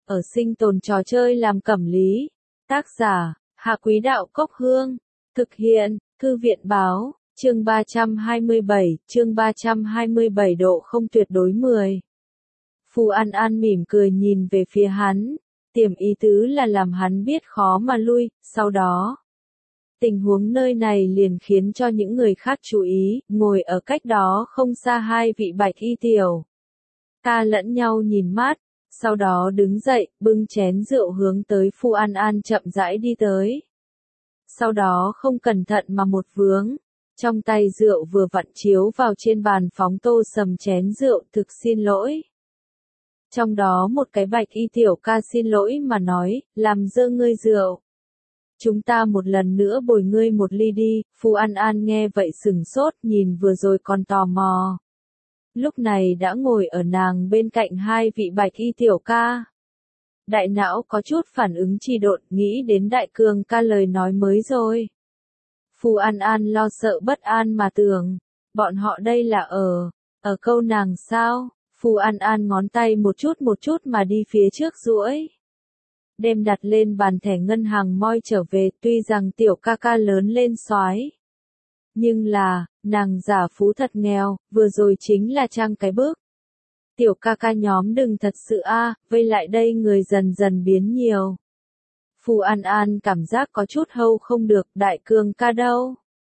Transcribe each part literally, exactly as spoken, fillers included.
ở sinh tồn trò chơi làm cẩm lý. Tác giả, Hạ Quý Đạo Cốc Hương. Thực hiện, Thư viện Báo, chương ba trăm hai mươi bảy, chương ba trăm hai mươi bảy độ không tuyệt đối mười. Phù An An mỉm cười nhìn về phía hắn, tiềm ý tứ là làm hắn biết khó mà lui, sau đó. Tình huống nơi này liền khiến cho những người khác chú ý, ngồi ở cách đó không xa hai vị bạch y tiểu. Ta lẫn nhau nhìn mắt, sau đó đứng dậy, bưng chén rượu hướng tới Phù An An chậm rãi đi tới. Sau đó không cẩn thận mà một vướng, trong tay rượu vừa vặn chiếu vào trên bàn phóng Tô Sầm chén rượu, thực xin lỗi. Trong đó một cái bạch y tiểu ca xin lỗi mà nói, làm dơ ngươi rượu. Chúng ta một lần nữa bồi ngươi một ly đi. Phù An An nghe vậy sừng sốt, nhìn vừa rồi còn tò mò. Lúc này đã ngồi ở nàng bên cạnh hai vị bạch y tiểu ca. Đại não có chút phản ứng trì độn, nghĩ đến đại cường ca lời nói mới rồi. Phù An An lo sợ bất an mà tưởng, bọn họ đây là ở, ở câu nàng sao? Phù An An ngón tay một chút một chút mà đi phía trước duỗi. Đem đặt lên bàn thẻ ngân hàng moi trở về, tuy rằng tiểu ca ca lớn lên soái, nhưng là, nàng giả phú thật nghèo, vừa rồi chính là trang cái bước. Tiểu ca ca nhóm đừng thật sự a, à, vây lại đây người dần dần biến nhiều. Phù An An cảm giác có chút hâu không được, đại cường ca đâu?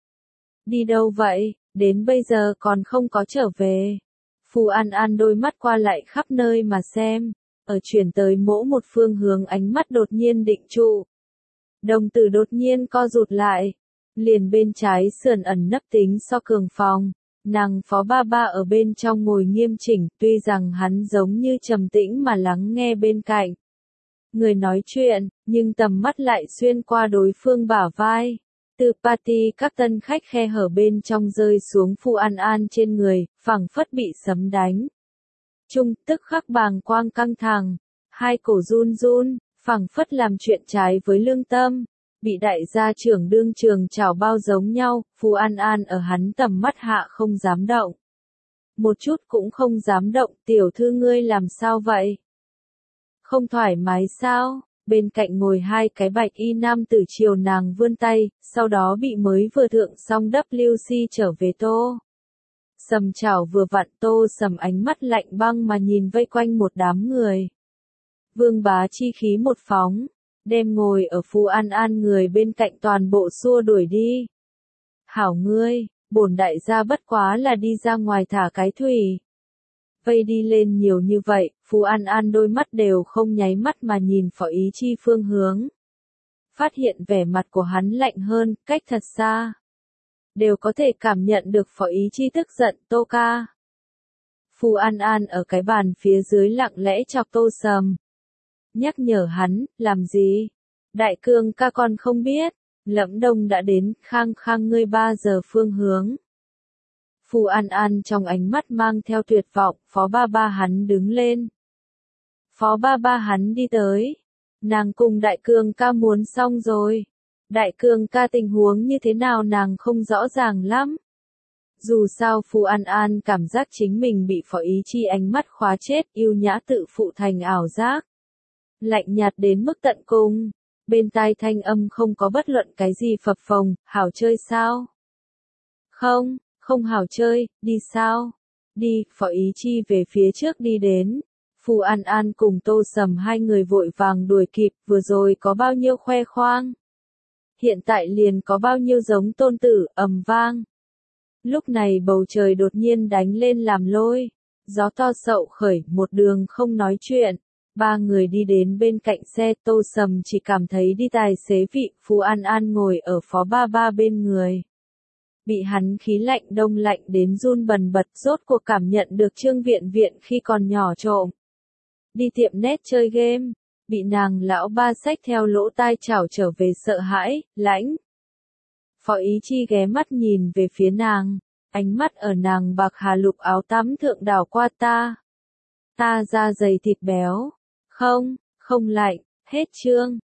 Đi đâu vậy, đến bây giờ còn không có trở về. Phù An An đôi mắt qua lại khắp nơi mà xem, ở chuyển tới mỗi một phương hướng ánh mắt đột nhiên định trụ. Đồng tử đột nhiên co rụt lại, liền bên trái sườn ẩn nấp tính so cường phòng, nàng phó ba ba ở bên trong ngồi nghiêm chỉnh, tuy rằng hắn giống như trầm tĩnh mà lắng nghe bên cạnh. Người nói chuyện, nhưng tầm mắt lại xuyên qua đối phương bả vai. Từ party các tân khách khe hở bên trong rơi xuống Phù An An trên người, phảng phất bị sấm đánh. Trung tức khắc bàng quang căng thẳng, hai cổ run run, phảng phất làm chuyện trái với lương tâm, bị đại gia trưởng đương trường chảo bao giống nhau. Phù An An ở hắn tầm mắt hạ không dám động. Một chút cũng không dám động. Tiểu thư ngươi làm sao vậy? Không thoải mái sao? Bên cạnh ngồi hai cái bạch y nam tử chiều nàng vươn tay, sau đó bị mới vừa thượng xong W C trở về Tô Sầm chảo vừa vặn. Tô Sầm ánh mắt lạnh băng mà nhìn vây quanh một đám người. Vương bá chi khí một phóng, đem ngồi ở Phù An An người bên cạnh toàn bộ xua đuổi đi. Hảo ngươi, bổn đại gia bất quá là đi ra ngoài thả cái thủy. Vây đi lên nhiều như vậy, Phù An An đôi mắt đều không nháy mắt mà nhìn Phó Ý Chi phương hướng. Phát hiện vẻ mặt của hắn lạnh hơn, cách thật xa. Đều có thể cảm nhận được Phó Ý Chi tức giận. Tô ca. Phù An An ở cái bàn phía dưới lặng lẽ chọc Tô Sầm. Nhắc nhở hắn, làm gì? Đại cương ca con không biết, Lẫm Đông đã đến, khang khang ngươi ba giờ phương hướng. Phù An An trong ánh mắt mang theo tuyệt vọng, phó ba ba hắn đứng lên. Phó ba ba hắn đi tới. Nàng cùng đại cương ca muốn xong rồi. Đại cương ca tình huống như thế nào nàng không rõ ràng lắm. Dù sao Phù An An cảm giác chính mình bị Phó Ý Chi ánh mắt khóa chết, yêu nhã tự phụ thành ảo giác. Lạnh nhạt đến mức tận cùng. Bên tai thanh âm không có bất luận cái gì phập phồng. Hảo chơi sao? Không, không hảo chơi, đi sao? Đi. Phó Ý Chi về phía trước đi đến. Phù An An cùng Tô Sầm hai người vội vàng đuổi kịp, vừa rồi có bao nhiêu khoe khoang. Hiện tại liền có bao nhiêu giống tôn tử, ầm vang. Lúc này bầu trời đột nhiên đánh lên làm lôi. Gió to sậu khởi, một đường không nói chuyện. Ba người đi đến bên cạnh xe. Tô Sầm chỉ cảm thấy đi tài xế vị. Phù An An ngồi ở phó ba ba bên người. Bị hắn khí lạnh đông lạnh đến run bần bật, rốt cuộc cảm nhận được Trương Viện Viện khi còn nhỏ trộm. Đi tiệm net chơi game, bị nàng lão ba xách theo lỗ tai chảo trở về sợ hãi, lãnh. Phó Ý Chi ghé mắt nhìn về phía nàng, ánh mắt ở nàng bạc hà lục áo tắm thượng đảo qua. Ta. Ta da dày thịt béo. Không, không lạnh, hết chương.